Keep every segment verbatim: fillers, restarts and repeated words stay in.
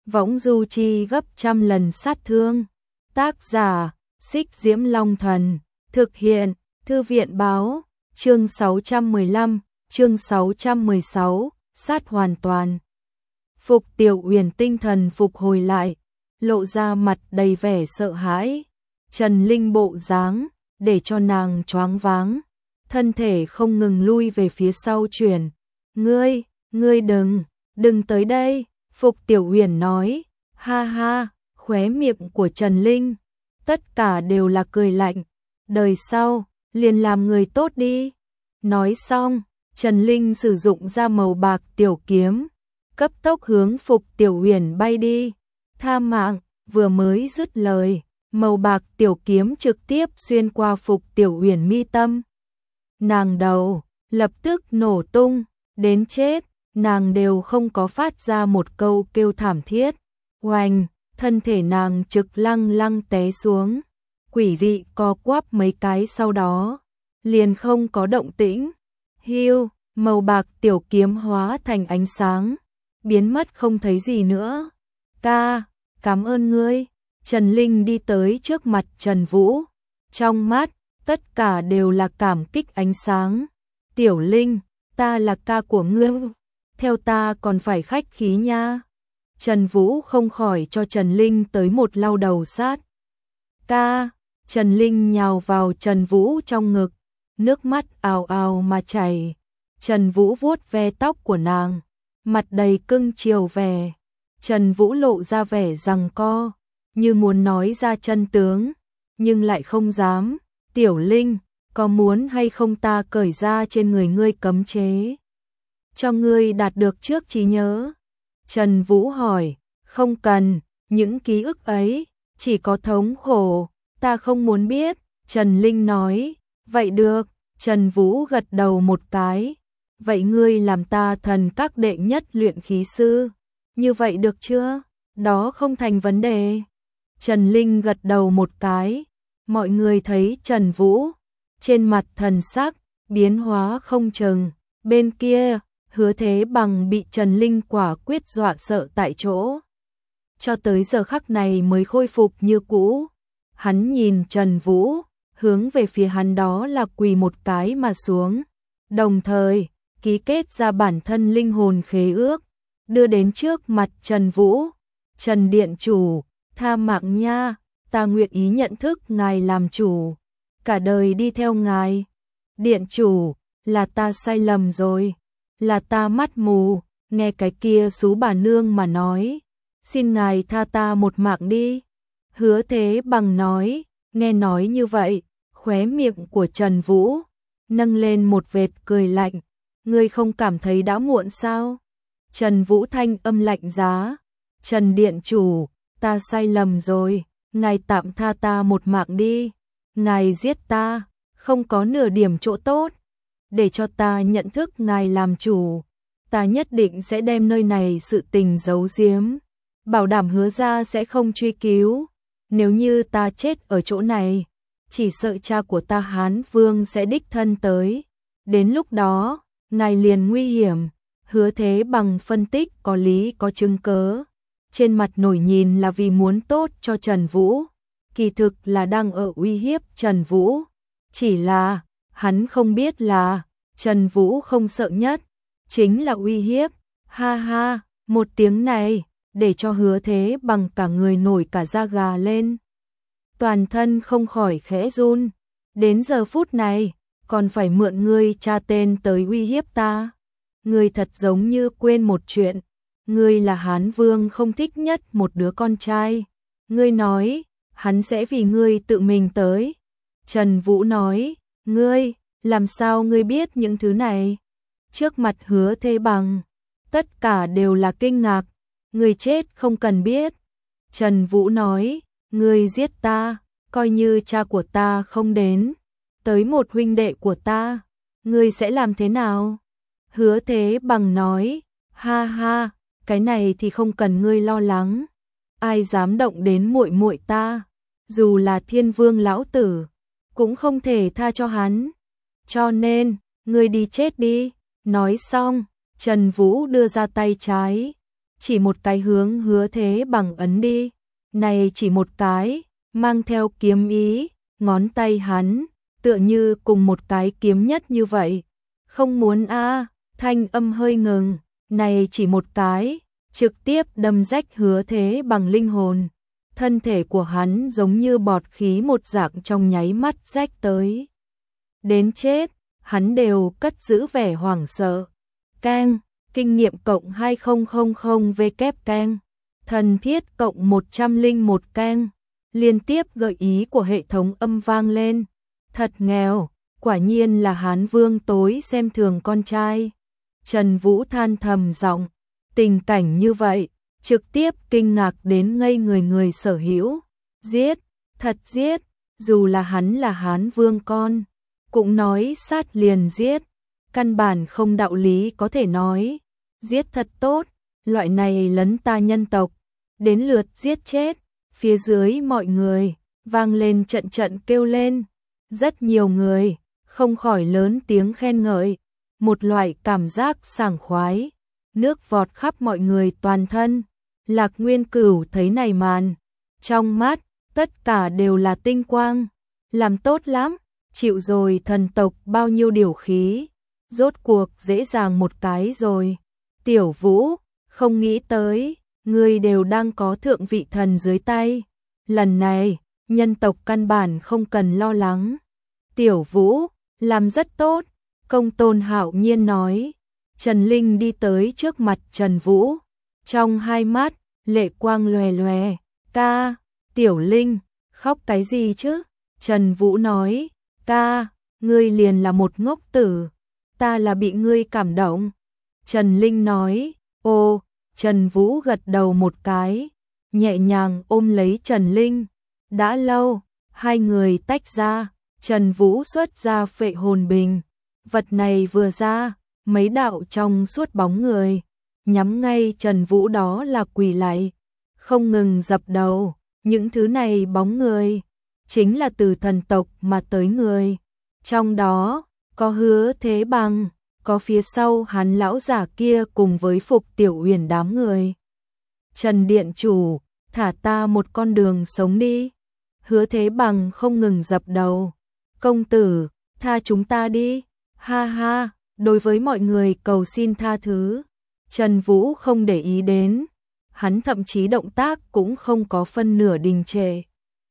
võng du chi gấp trăm lần sát thương. Tác giả, Xích Diễm Long Thần, thực hiện, Thư viện báo, chương sáu trăm mười lăm, chương sáu trăm mười sáu, sát hoàn toàn. Phục Tiểu Uyển tinh thần phục hồi lại, lộ ra mặt đầy vẻ sợ hãi. Trần Linh bộ dáng, để cho nàng choáng váng, thân thể không ngừng lui về phía sau chuyển. Ngươi, ngươi đừng, đừng tới đây, Phục Tiểu Uyển nói, ha ha, khóe miệng của Trần Linh, tất cả đều là cười lạnh, đời sau, liền làm người tốt đi. Nói xong, Trần Linh sử dụng ra màu bạc tiểu kiếm, cấp tốc hướng Phục Tiểu Uyển bay đi. Tha mạng, vừa mới dứt lời, màu bạc tiểu kiếm trực tiếp xuyên qua Phục Tiểu Uyển mi tâm. Nàng đầu lập tức nổ tung, đến chết, nàng đều không có phát ra một câu kêu thảm thiết. Oanh, thân thể nàng trực lăng lăng té xuống, quỷ dị co quắp mấy cái sau đó, liền không có động tĩnh. Hiu, màu bạc tiểu kiếm hóa thành ánh sáng, biến mất không thấy gì nữa. Ca, cảm ơn ngươi. Trần Linh đi tới trước mặt Trần Vũ, trong mắt, tất cả đều là cảm kích ánh sáng. Tiểu Linh, ta là ca của ngươi, theo ta còn phải khách khí nha. Trần Vũ không khỏi cho Trần Linh tới một lau đầu sát. Ca, Trần Linh nhào vào Trần Vũ trong ngực, nước mắt ào ào mà chảy. Trần Vũ vuốt ve tóc của nàng, mặt đầy cưng chiều vẻ. Trần Vũ lộ ra vẻ giằng co, như muốn nói ra chân tướng, nhưng lại không dám. Tiểu Linh, có muốn hay không ta cởi ra trên người ngươi cấm chế, cho ngươi đạt được trước trí nhớ? Trần Vũ hỏi, không cần, những ký ức ấy, chỉ có thống khổ, ta không muốn biết. Trần Linh nói, vậy được. Trần Vũ gật đầu một cái, vậy ngươi làm ta thần các đệ nhất luyện khí sư, như vậy được chưa? Đó không thành vấn đề. Trần Linh gật đầu một cái, mọi người thấy Trần Vũ, trên mặt thần sắc, biến hóa không chừng. Bên kia, Hứa Thế Bằng bị Trần Linh quả quyết dọa sợ tại chỗ, cho tới giờ khắc này mới khôi phục như cũ. Hắn nhìn Trần Vũ, hướng về phía hắn đó là quỳ một cái mà xuống, đồng thời ký kết ra bản thân linh hồn khế ước, đưa đến trước mặt Trần Vũ. Trần Điện Chủ, tha mạng nha, ta nguyện ý nhận thức ngài làm chủ, cả đời đi theo ngài. Điện Chủ, là ta sai lầm rồi, là ta mắt mù, nghe cái kia xú bà nương mà nói, xin ngài tha ta một mạng đi. Hứa Thế Bằng nói, nghe nói như vậy, khóe miệng của Trần Vũ nâng lên một vệt cười lạnh, ngươi không cảm thấy đã muộn sao? Trần Vũ thanh âm lạnh giá, Trần Điện Chủ, ta sai lầm rồi, ngài tạm tha ta một mạng đi, ngài giết ta, không có nửa điểm chỗ tốt, để cho ta nhận thức ngài làm chủ, ta nhất định sẽ đem nơi này sự tình giấu giếm, bảo đảm hứa ra sẽ không truy cứu. Nếu như ta chết ở chỗ này, chỉ sợ cha của ta Hán Vương sẽ đích thân tới, đến lúc đó, ngài liền nguy hiểm. Hứa Thế Bằng phân tích có lý có chứng cớ, trên mặt nổi nhìn là vì muốn tốt cho Trần Vũ, kỳ thực là đang ở uy hiếp Trần Vũ. Chỉ là, hắn không biết là, Trần Vũ không sợ nhất, chính là uy hiếp. Ha ha, một tiếng này, để cho Hứa Thế Bằng cả người nổi cả da gà lên, toàn thân không khỏi khẽ run. Đến giờ phút này, còn phải mượn ngươi tra tên tới uy hiếp ta. Ngươi thật giống như quên một chuyện, ngươi là Hán Vương không thích nhất một đứa con trai. Ngươi nói, hắn sẽ vì ngươi tự mình tới. Trần Vũ nói, ngươi, làm sao ngươi biết những thứ này? Trước mặt Hứa Thế Bằng, tất cả đều là kinh ngạc. Ngươi chết không cần biết. Trần Vũ nói, ngươi giết ta, coi như cha của ta không đến, tới một huynh đệ của ta, ngươi sẽ làm thế nào? Hứa Thế Bằng nói, ha ha, cái này thì không cần ngươi lo lắng, ai dám động đến muội muội ta, dù là Thiên Vương lão tử, cũng không thể tha cho hắn, cho nên, ngươi đi chết đi. Nói xong, Trần Vũ đưa ra tay trái, chỉ một cái hướng Hứa Thế Bằng ấn đi. Này chỉ một cái, mang theo kiếm ý, ngón tay hắn, tựa như cùng một cái kiếm nhất như vậy. Không muốn a, thanh âm hơi ngừng, này chỉ một cái, trực tiếp đâm rách Hứa Thế Bằng linh hồn. Thân thể của hắn giống như bọt khí một dạng trong nháy mắt rách tới. Đến chết, hắn đều cất giữ vẻ hoảng sợ. Keng, kinh nghiệm cộng hai nghìn V kép keng, thần thiết cộng một trăm lẻ một keng, liên tiếp gợi ý của hệ thống âm vang lên. Thật nghèo, quả nhiên là Hán Vương tối xem thường con trai. Trần Vũ than thầm giọng, tình cảnh như vậy, trực tiếp kinh ngạc đến ngây người người sở hữu. Giết, thật giết, dù là hắn là Hán Vương con, cũng nói sát liền giết, căn bản không đạo lý có thể nói. Giết thật tốt, loại này lấn ta nhân tộc, đến lượt giết chết. Phía dưới mọi người vang lên trận trận kêu lên, rất nhiều người không khỏi lớn tiếng khen ngợi, một loại cảm giác sảng khoái, nước vọt khắp mọi người toàn thân. Lạc Nguyên Cửu thấy này màn, trong mắt tất cả đều là tinh quang, làm tốt lắm, chịu rồi thần tộc bao nhiêu điều khí, rốt cuộc dễ dàng một cái rồi. Tiểu Vũ, không nghĩ tới, ngươi đều đang có thượng vị thần dưới tay, lần này, nhân tộc căn bản không cần lo lắng. Tiểu Vũ, làm rất tốt, Công Tôn hạo nhiên nói. Trần Linh đi tới trước mặt Trần Vũ, trong hai mắt, lệ quang lòe lòe. Ca, Tiểu Linh, khóc cái gì chứ? Trần Vũ nói, ca, ngươi liền là một ngốc tử, ta là bị ngươi cảm động. Trần Linh nói, ô, Trần Vũ gật đầu một cái, nhẹ nhàng ôm lấy Trần Linh. Đã lâu, hai người tách ra, Trần Vũ xuất ra phệ hồn bình. Vật này vừa ra, mấy đạo trong suốt bóng người, nhắm ngay Trần Vũ đó là quỳ lạy, không ngừng dập đầu. Những thứ này bóng người, chính là từ thần tộc mà tới người. Trong đó, có Hứa Thế Bằng, có phía sau hắn lão giả kia cùng với Phục Tiểu Uyển đám người. Trần Điện Chủ, thả ta một con đường sống đi. Hứa Thế Bằng không ngừng dập đầu. Công tử, tha chúng ta đi. Ha ha, đối với mọi người cầu xin tha thứ, Trần Vũ không để ý đến. Hắn thậm chí động tác cũng không có phân nửa đình trệ.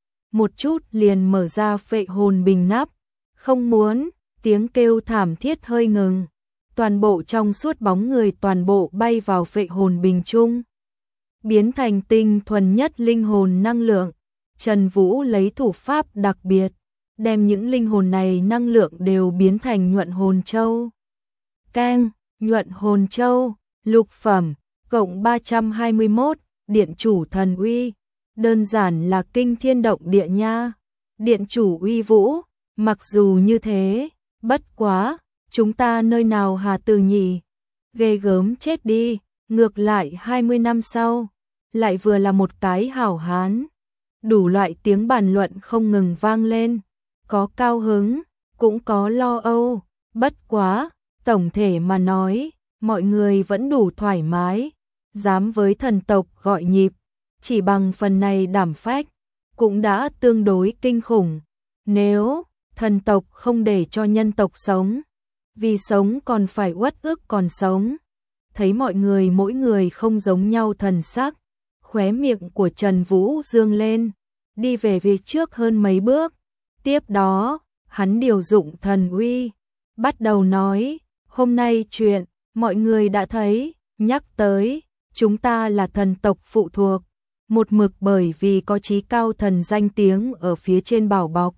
Một chút liền mở ra phệ hồn bình nắp. Không muốn, tiếng kêu thảm thiết hơi ngừng. Toàn bộ trong suốt bóng người toàn bộ bay vào phệ hồn bình chung, biến thành tinh thuần nhất linh hồn năng lượng. Trần Vũ lấy thủ pháp đặc biệt, đem những linh hồn này năng lượng đều biến thành nhuận hồn châu. Keng, nhuận hồn châu, lục phẩm, cộng ba trăm hai mươi mốt, điện chủ thần uy, đơn giản là kinh thiên động địa nha. Điện chủ uy vũ, mặc dù như thế, bất quá, chúng ta nơi nào hà từ nhỉ? Ghê gớm chết đi, ngược lại hai mươi năm sau, lại vừa là một cái hảo hán. Đủ loại tiếng bàn luận không ngừng vang lên, có cao hứng, cũng có lo âu, bất quá, tổng thể mà nói, mọi người vẫn đủ thoải mái, dám với thần tộc gọi nhịp, chỉ bằng phần này đảm phách, cũng đã tương đối kinh khủng. Nếu thần tộc không để cho nhân tộc sống, vì sống còn phải uất ức còn sống. Thấy mọi người mỗi người không giống nhau thần sắc, khóe miệng của Trần Vũ dương lên, đi về phía trước hơn mấy bước. Tiếp đó, hắn điều dụng thần uy, bắt đầu nói, hôm nay chuyện, mọi người đã thấy, nhắc tới, chúng ta là thần tộc phụ thuộc, một mực bởi vì có chí cao thần danh tiếng ở phía trên bảo bọc,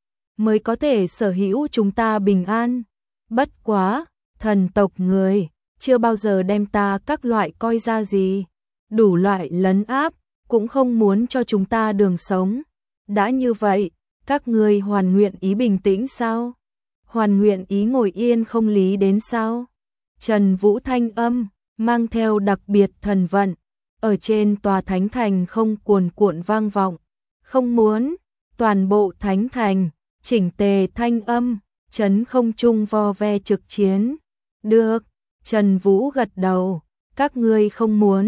mới có thể sở hữu chúng ta bình an. Bất quá, thần tộc người, chưa bao giờ đem ta các loại coi ra gì, đủ loại lấn áp, cũng không muốn cho chúng ta đường sống. Đã như vậy, các ngươi hoàn nguyện ý bình tĩnh sao? Hoàn nguyện ý ngồi yên không lý đến sao? Trần Vũ thanh âm, mang theo đặc biệt thần vận, ở trên tòa thánh thành không cuồn cuộn vang vọng. Không muốn, toàn bộ thánh thành, chỉnh tề thanh âm, chấn không trung vo ve trực chiến. Được, Trần Vũ gật đầu, các ngươi không muốn,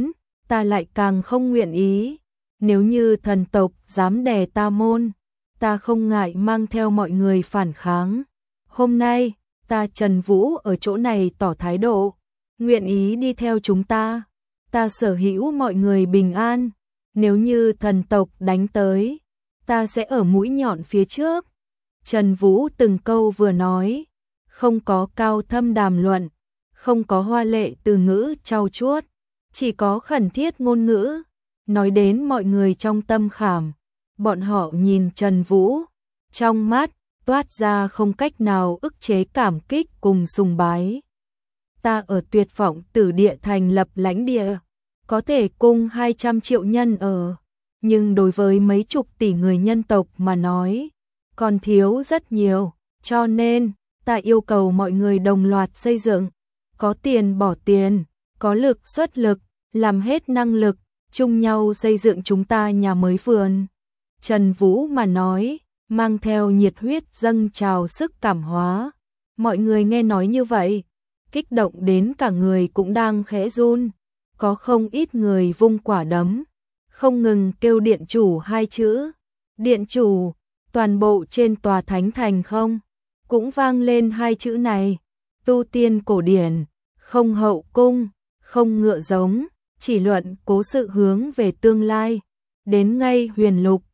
ta lại càng không nguyện ý. Nếu như thần tộc dám đè ta môn, ta không ngại mang theo mọi người phản kháng. Hôm nay, ta Trần Vũ ở chỗ này tỏ thái độ, nguyện ý đi theo chúng ta. Ta sở hữu mọi người bình an. Nếu như thần tộc đánh tới, ta sẽ ở mũi nhọn phía trước. Trần Vũ từng câu vừa nói, không có cao thâm đàm luận, không có hoa lệ từ ngữ trau chuốt, chỉ có khẩn thiết ngôn ngữ, nói đến mọi người trong tâm khảm. Bọn họ nhìn Trần Vũ, trong mắt toát ra không cách nào ức chế cảm kích cùng sùng bái. Ta ở Tuyệt Vọng Tử Địa thành lập lãnh địa, có thể cung hai trăm triệu nhân ở, nhưng đối với mấy chục tỷ người nhân tộc mà nói, còn thiếu rất nhiều, cho nên ta yêu cầu mọi người đồng loạt xây dựng, có tiền bỏ tiền, có lực xuất lực, làm hết năng lực, chung nhau xây dựng chúng ta nhà mới vườn. Trần Vũ mà nói, mang theo nhiệt huyết dâng trào sức cảm hóa. Mọi người nghe nói như vậy, kích động đến cả người cũng đang khẽ run. Có không ít người vung quả đấm, không ngừng kêu điện chủ hai chữ. Điện chủ, toàn bộ trên tòa thánh thành không, cũng vang lên hai chữ này. Tu tiên cổ điển, không hậu cung, không ngựa giống, chỉ luận cố sự hướng về tương lai. Đến ngay huyền lục,